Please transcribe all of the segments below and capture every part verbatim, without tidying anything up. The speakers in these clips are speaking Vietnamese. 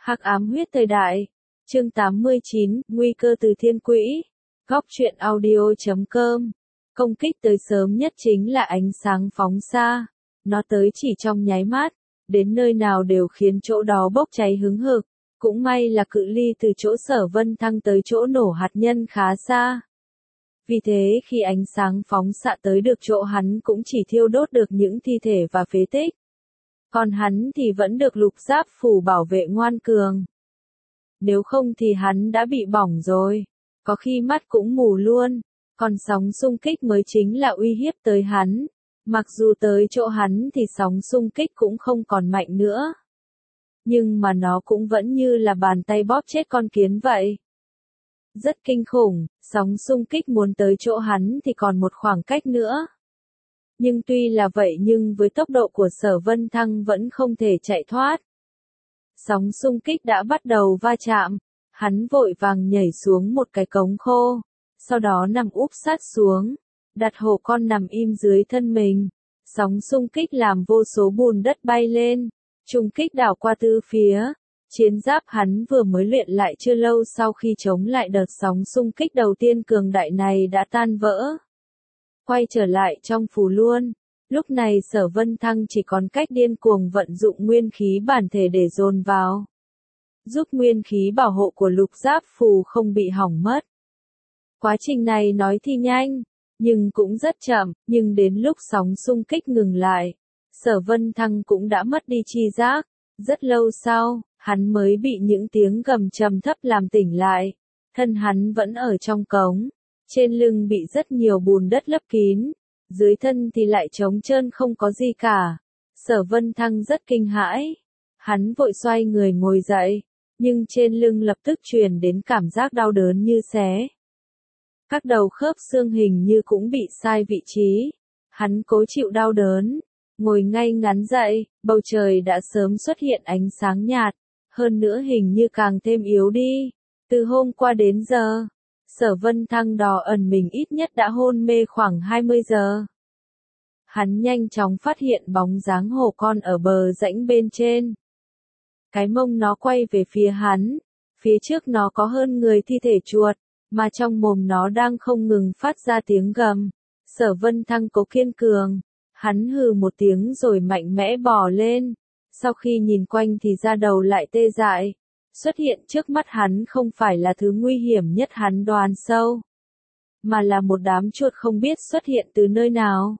Hắc ám huyết thời đại. Chương tám mươi chín, nguy cơ từ thiên quỹ. Góc truyện audio chấm com. Công kích tới sớm nhất chính là ánh sáng phóng xa. Nó tới chỉ trong nháy mắt, đến nơi nào đều khiến chỗ đó bốc cháy hứng hực. Cũng may là cự ly từ chỗ Sở Vân Thăng tới chỗ nổ hạt nhân khá xa. Vì thế khi ánh sáng phóng xạ tới được chỗ hắn cũng chỉ thiêu đốt được những thi thể và phế tích. Còn hắn thì vẫn được lục giáp phủ bảo vệ ngoan cường. Nếu không thì hắn đã bị bỏng rồi, có khi mắt cũng mù luôn, còn sóng xung kích mới chính là uy hiếp tới hắn. Mặc dù tới chỗ hắn thì sóng xung kích cũng không còn mạnh nữa. Nhưng mà nó cũng vẫn như là bàn tay bóp chết con kiến vậy. Rất kinh khủng, sóng xung kích muốn tới chỗ hắn thì còn một khoảng cách nữa. Nhưng tuy là vậy nhưng với tốc độ của Sở Vân Thăng vẫn không thể chạy thoát. Sóng xung kích đã bắt đầu va chạm, hắn vội vàng nhảy xuống một cái cống khô, sau đó nằm úp sát xuống, đặt hổ con nằm im dưới thân mình. Sóng xung kích làm vô số bùn đất bay lên, trùng kích đảo qua tứ phía. Chiến giáp hắn vừa mới luyện lại chưa lâu sau khi chống lại đợt sóng xung kích đầu tiên cường đại này đã tan vỡ. Quay trở lại trong phù luôn, lúc này Sở Vân Thăng chỉ còn cách điên cuồng vận dụng nguyên khí bản thể để dồn vào, giúp nguyên khí bảo hộ của lục giáp phù không bị hỏng mất. Quá trình này nói thì nhanh, nhưng cũng rất chậm, nhưng đến lúc sóng xung kích ngừng lại, Sở Vân Thăng cũng đã mất đi tri giác. Rất lâu sau, hắn mới bị những tiếng gầm trầm thấp làm tỉnh lại. Thân hắn vẫn ở trong cống, trên lưng bị rất nhiều bùn đất lấp kín, dưới thân thì lại trống trơn không có gì cả. Sở Vân Thăng rất kinh hãi, hắn vội xoay người ngồi dậy, nhưng trên lưng lập tức truyền đến cảm giác đau đớn như xé. Các đầu khớp xương hình như cũng bị sai vị trí, hắn cố chịu đau đớn. Ngồi ngay ngắn dậy, bầu trời đã sớm xuất hiện ánh sáng nhạt, hơn nữa hình như càng thêm yếu đi. Từ hôm qua đến giờ, Sở Vân Thăng đò ẩn mình ít nhất đã hôn mê khoảng hai mươi giờ. Hắn nhanh chóng phát hiện bóng dáng hổ con ở bờ rãnh bên trên. Cái mông nó quay về phía hắn, phía trước nó có hơn người thi thể chuột, mà trong mồm nó đang không ngừng phát ra tiếng gầm. Sở Vân Thăng cố kiên cường. Hắn hừ một tiếng rồi mạnh mẽ bò lên, sau khi nhìn quanh thì da đầu lại tê dại. Xuất hiện trước mắt hắn không phải là thứ nguy hiểm nhất hắn đoán sâu, mà là một đám chuột không biết xuất hiện từ nơi nào.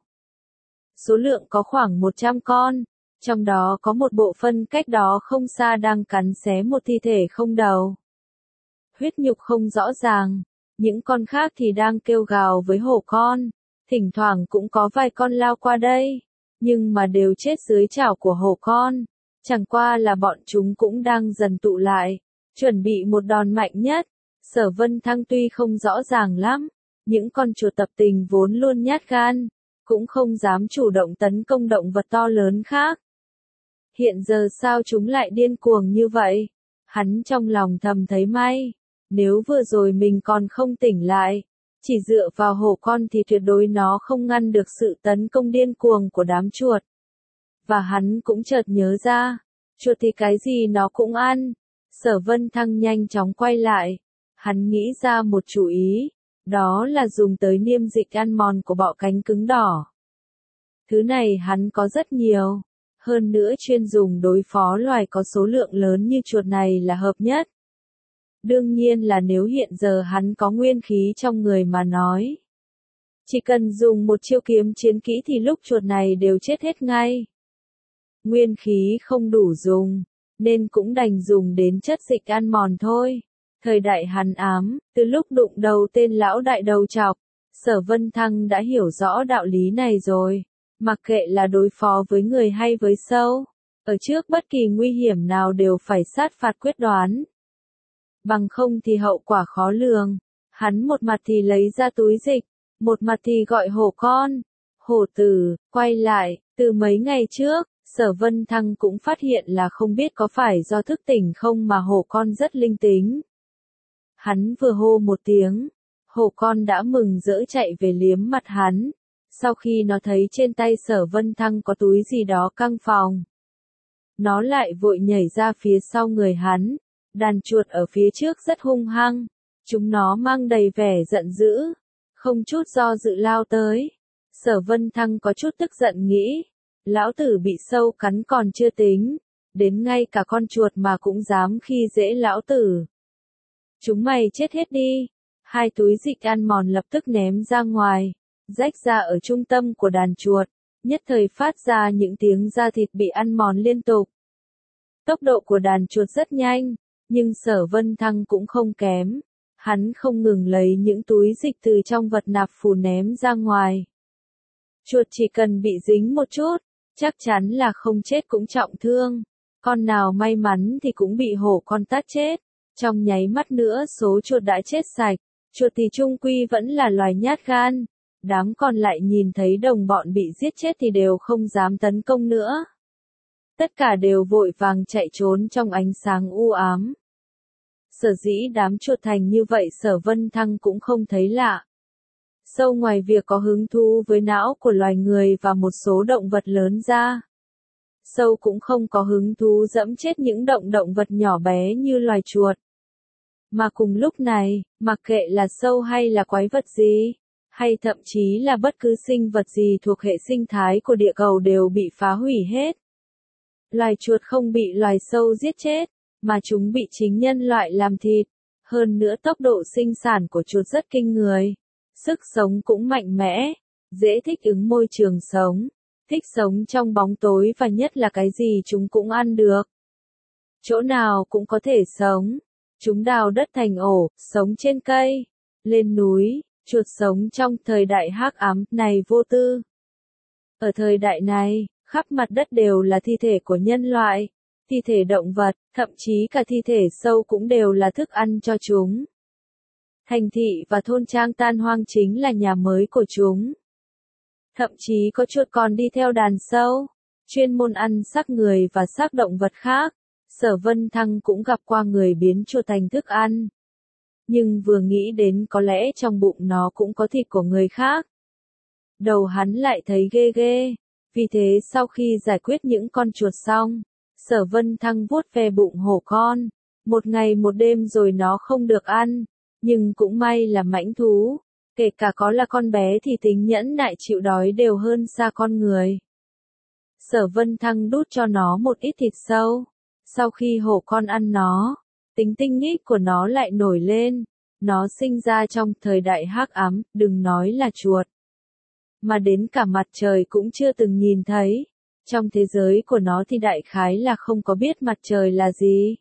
Số lượng có khoảng một trăm con, trong đó có một bộ phận cách đó không xa đang cắn xé một thi thể không đầu. Huyết nhục không rõ ràng, những con khác thì đang kêu gào với hổ con. Thỉnh thoảng cũng có vài con lao qua đây, nhưng mà đều chết dưới chảo của hổ con. Chẳng qua là bọn chúng cũng đang dần tụ lại, chuẩn bị một đòn mạnh nhất. Sở Vân Thăng tuy không rõ ràng lắm, những con chuột tập tình vốn luôn nhát gan, cũng không dám chủ động tấn công động vật to lớn khác. Hiện giờ sao chúng lại điên cuồng như vậy? Hắn trong lòng thầm thấy may, nếu vừa rồi mình còn không tỉnh lại. Chỉ dựa vào hổ con thì tuyệt đối nó không ngăn được sự tấn công điên cuồng của đám chuột. Và hắn cũng chợt nhớ ra, chuột thì cái gì nó cũng ăn. Sở Vân Thăng nhanh chóng quay lại. Hắn nghĩ ra một chủ ý, đó là dùng tới niêm dịch ăn mòn của bọ cánh cứng đỏ. Thứ này hắn có rất nhiều, hơn nữa chuyên dùng đối phó loài có số lượng lớn như chuột này là hợp nhất. Đương nhiên là nếu hiện giờ hắn có nguyên khí trong người mà nói. Chỉ cần dùng một chiêu kiếm chiến kỹ thì lúc chuột này đều chết hết ngay. Nguyên khí không đủ dùng, nên cũng đành dùng đến chất dịch ăn mòn thôi. Thời đại hắn ám, từ lúc đụng đầu tên lão đại đầu chọc, Sở Vân Thăng đã hiểu rõ đạo lý này rồi. Mặc kệ là đối phó với người hay với sâu, ở trước bất kỳ nguy hiểm nào đều phải sát phạt quyết đoán. Bằng không thì hậu quả khó lường. Hắn một mặt thì lấy ra túi dịch, một mặt thì gọi hổ con. Hổ tử, quay lại, từ mấy ngày trước, Sở Vân Thăng cũng phát hiện là không biết có phải do thức tỉnh không mà hổ con rất linh tính. Hắn vừa hô một tiếng, hổ con đã mừng rỡ chạy về liếm mặt hắn. Sau khi nó thấy trên tay Sở Vân Thăng có túi gì đó căng phòng. nó lại vội nhảy ra phía sau người hắn. Đàn chuột ở phía trước rất hung hăng, chúng nó mang đầy vẻ giận dữ, không chút do dự lao tới. Sở Vân Thăng có chút tức giận nghĩ, lão tử bị sâu cắn còn chưa tính, đến ngay cả con chuột mà cũng dám khi dễ lão tử. Chúng mày chết hết đi. Hai túi dịch ăn mòn lập tức ném ra ngoài, rách ra ở trung tâm của đàn chuột, nhất thời phát ra những tiếng da thịt bị ăn mòn liên tục. Tốc độ của đàn chuột rất nhanh, nhưng Sở Vân Thăng cũng không kém. Hắn không ngừng lấy những túi dịch từ trong vật nạp phù ném ra ngoài. Chuột chỉ cần bị dính một chút, chắc chắn là không chết cũng trọng thương. Con nào may mắn thì cũng bị hổ con tát chết. Trong nháy mắt nữa số chuột đã chết sạch. Chuột thì chung quy vẫn là loài nhát gan. Đám còn lại nhìn thấy đồng bọn bị giết chết thì đều không dám tấn công nữa. Tất cả đều vội vàng chạy trốn trong ánh sáng u ám. Sở dĩ đám chuột thành như vậy Sở Vân Thăng cũng không thấy lạ. Sâu ngoài việc có hứng thú với não của loài người và một số động vật lớn ra, sâu cũng không có hứng thú dẫm chết những động động vật nhỏ bé như loài chuột. Mà cùng lúc này, mặc kệ là sâu hay là quái vật gì, hay thậm chí là bất cứ sinh vật gì thuộc hệ sinh thái của địa cầu đều bị phá hủy hết. Loài chuột không bị loài sâu giết chết, mà chúng bị chính nhân loại làm thịt. Hơn nữa tốc độ sinh sản của chuột rất kinh người. Sức sống cũng mạnh mẽ, dễ thích ứng môi trường sống, thích sống trong bóng tối và nhất là cái gì chúng cũng ăn được. Chỗ nào cũng có thể sống. Chúng đào đất thành ổ, sống trên cây, lên núi, chuột sống trong thời đại hắc ám này vô tư. Ở thời đại này, khắp mặt đất đều là thi thể của nhân loại, thi thể động vật, thậm chí cả thi thể sâu cũng đều là thức ăn cho chúng. Thành thị và thôn trang tan hoang chính là nhà mới của chúng. Thậm chí có chuột còn đi theo đàn sâu, chuyên môn ăn xác người và xác động vật khác. Sở Vân Thăng cũng gặp qua người biến chuột thành thức ăn. Nhưng vừa nghĩ đến có lẽ trong bụng nó cũng có thịt của người khác. Đầu hắn lại thấy ghê ghê. Vì thế sau khi giải quyết những con chuột xong, Sở Vân Thăng vuốt ve bụng hổ con. Một ngày một đêm rồi nó không được ăn. Nhưng cũng may là mãnh thú. Kể cả có là con bé thì tính nhẫn nại chịu đói đều hơn xa con người. Sở Vân Thăng đút cho nó một ít thịt sâu. Sau khi hổ con ăn nó, tính tinh nghịch của nó lại nổi lên. Nó sinh ra trong thời đại hắc ám, đừng nói là chuột. Mà đến cả mặt trời cũng chưa từng nhìn thấy. Trong thế giới của nó thì đại khái là không có biết mặt trời là gì.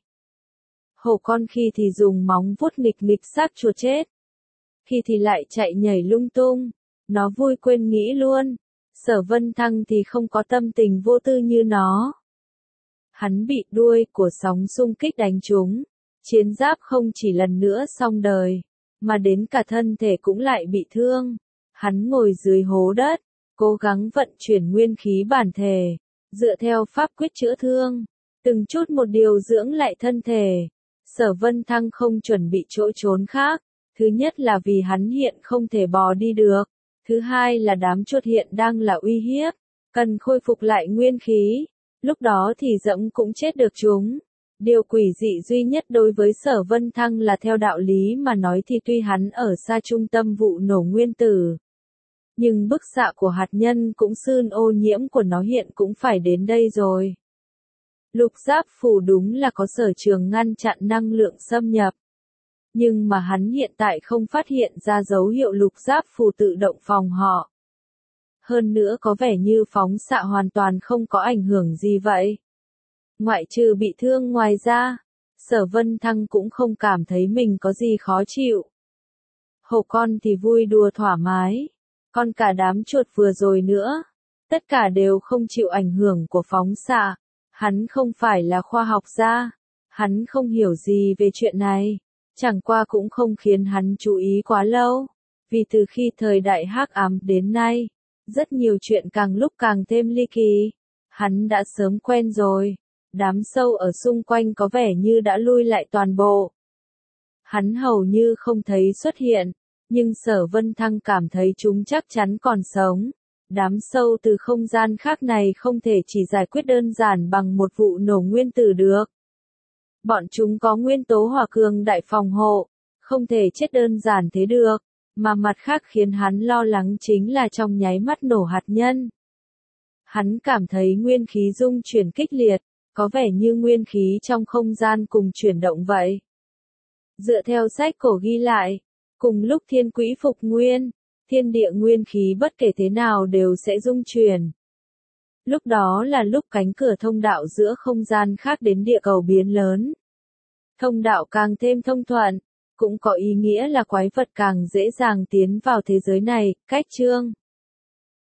Hổ con khi thì dùng móng vuốt nghịch nghịch sát chuột chết. Khi thì lại chạy nhảy lung tung. Nó vui quên nghĩ luôn. Sở Vân Thăng thì không có tâm tình vô tư như nó. Hắn bị đuôi của sóng xung kích đánh trúng. Chiến giáp không chỉ lần nữa xong đời, mà đến cả thân thể cũng lại bị thương. Hắn ngồi dưới hố đất, cố gắng vận chuyển nguyên khí bản thể, dựa theo pháp quyết chữa thương, từng chút một điều dưỡng lại thân thể. Sở Vân Thăng không chuẩn bị chỗ trốn khác. Thứ nhất là vì hắn hiện không thể bò đi được. Thứ hai là đám chuột hiện đang là uy hiếp, cần khôi phục lại nguyên khí. Lúc đó thì dẫm cũng chết được chúng. Điều quỷ dị duy nhất đối với Sở Vân Thăng là theo đạo lý mà nói thì tuy hắn ở xa trung tâm vụ nổ nguyên tử, nhưng bức xạ của hạt nhân cũng xương ô nhiễm của nó hiện cũng phải đến đây rồi. Lục giáp phù đúng là có sở trường ngăn chặn năng lượng xâm nhập. Nhưng mà hắn hiện tại không phát hiện ra dấu hiệu lục giáp phù tự động phòng họ. Hơn nữa có vẻ như phóng xạ hoàn toàn không có ảnh hưởng gì vậy. Ngoại trừ bị thương ngoài ra, Sở Vân Thăng cũng không cảm thấy mình có gì khó chịu. Hổ con thì vui đùa thoải mái. Còn cả đám chuột vừa rồi nữa. Tất cả đều không chịu ảnh hưởng của phóng xạ. Hắn không phải là khoa học gia. Hắn không hiểu gì về chuyện này. Chẳng qua cũng không khiến hắn chú ý quá lâu. Vì từ khi thời đại hắc ám đến nay, rất nhiều chuyện càng lúc càng thêm ly kỳ. Hắn đã sớm quen rồi. Đám sâu ở xung quanh có vẻ như đã lui lại toàn bộ. Hắn hầu như không thấy xuất hiện, nhưng Sở Vân Thăng cảm thấy chúng chắc chắn còn sống. Đám sâu từ không gian khác này không thể chỉ giải quyết đơn giản bằng một vụ nổ nguyên tử được. Bọn chúng có nguyên tố hỏa cường đại phòng hộ, không thể chết đơn giản thế được, mà mặt khác khiến hắn lo lắng chính là trong nháy mắt nổ hạt nhân. Hắn cảm thấy nguyên khí dung chuyển kích liệt, có vẻ như nguyên khí trong không gian cùng chuyển động vậy. Dựa theo sách cổ ghi lại, cùng lúc thiên quỹ phục nguyên, thiên địa nguyên khí bất kể thế nào đều sẽ dung chuyển. Lúc đó là lúc cánh cửa thông đạo giữa không gian khác đến địa cầu biến lớn. Thông đạo càng thêm thông thuận, cũng có ý nghĩa là quái vật càng dễ dàng tiến vào thế giới này, cách chương.